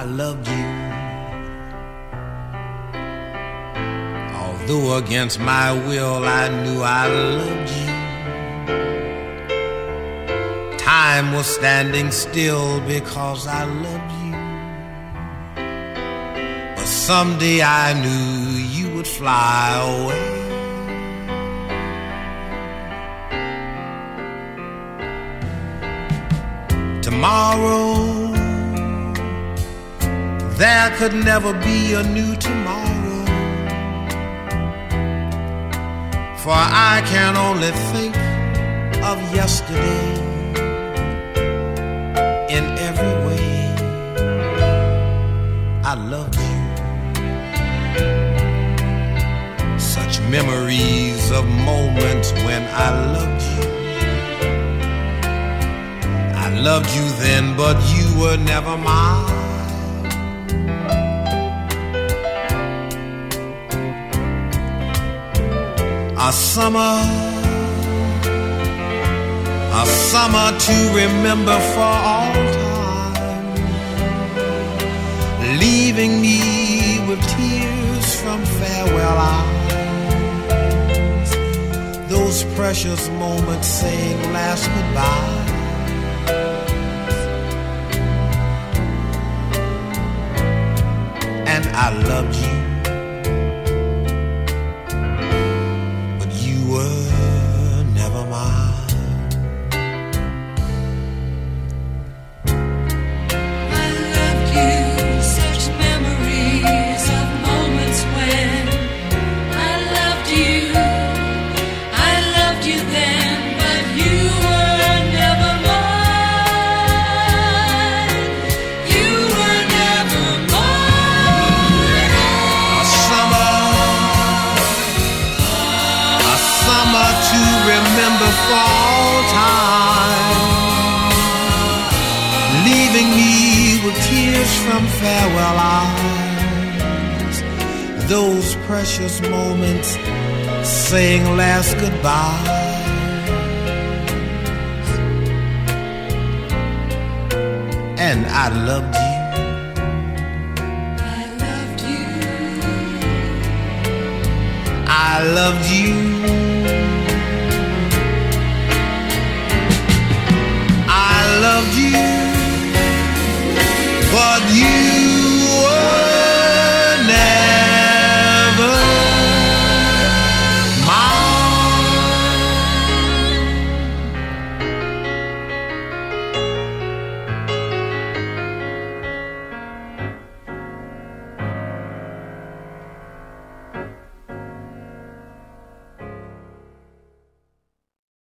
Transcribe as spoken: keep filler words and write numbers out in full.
loved you. Although against my will I knew I loved you. Time was standing still because I loved you. But someday I knew you would fly away. Tomorrow, there could never be a new tomorrow, for I can only think of yesterday in every way. I loved you. Such memories of moments when I loved you. I loved you then, but you were never mine. A summer, a summer to remember for all time, leaving me with tears from farewell eyes. Those precious moments saying last goodbye. And I loved you. Remember for all time, leaving me with tears from farewell eyes. Those precious moments saying last goodbye. And I loved you. I loved you. I loved you.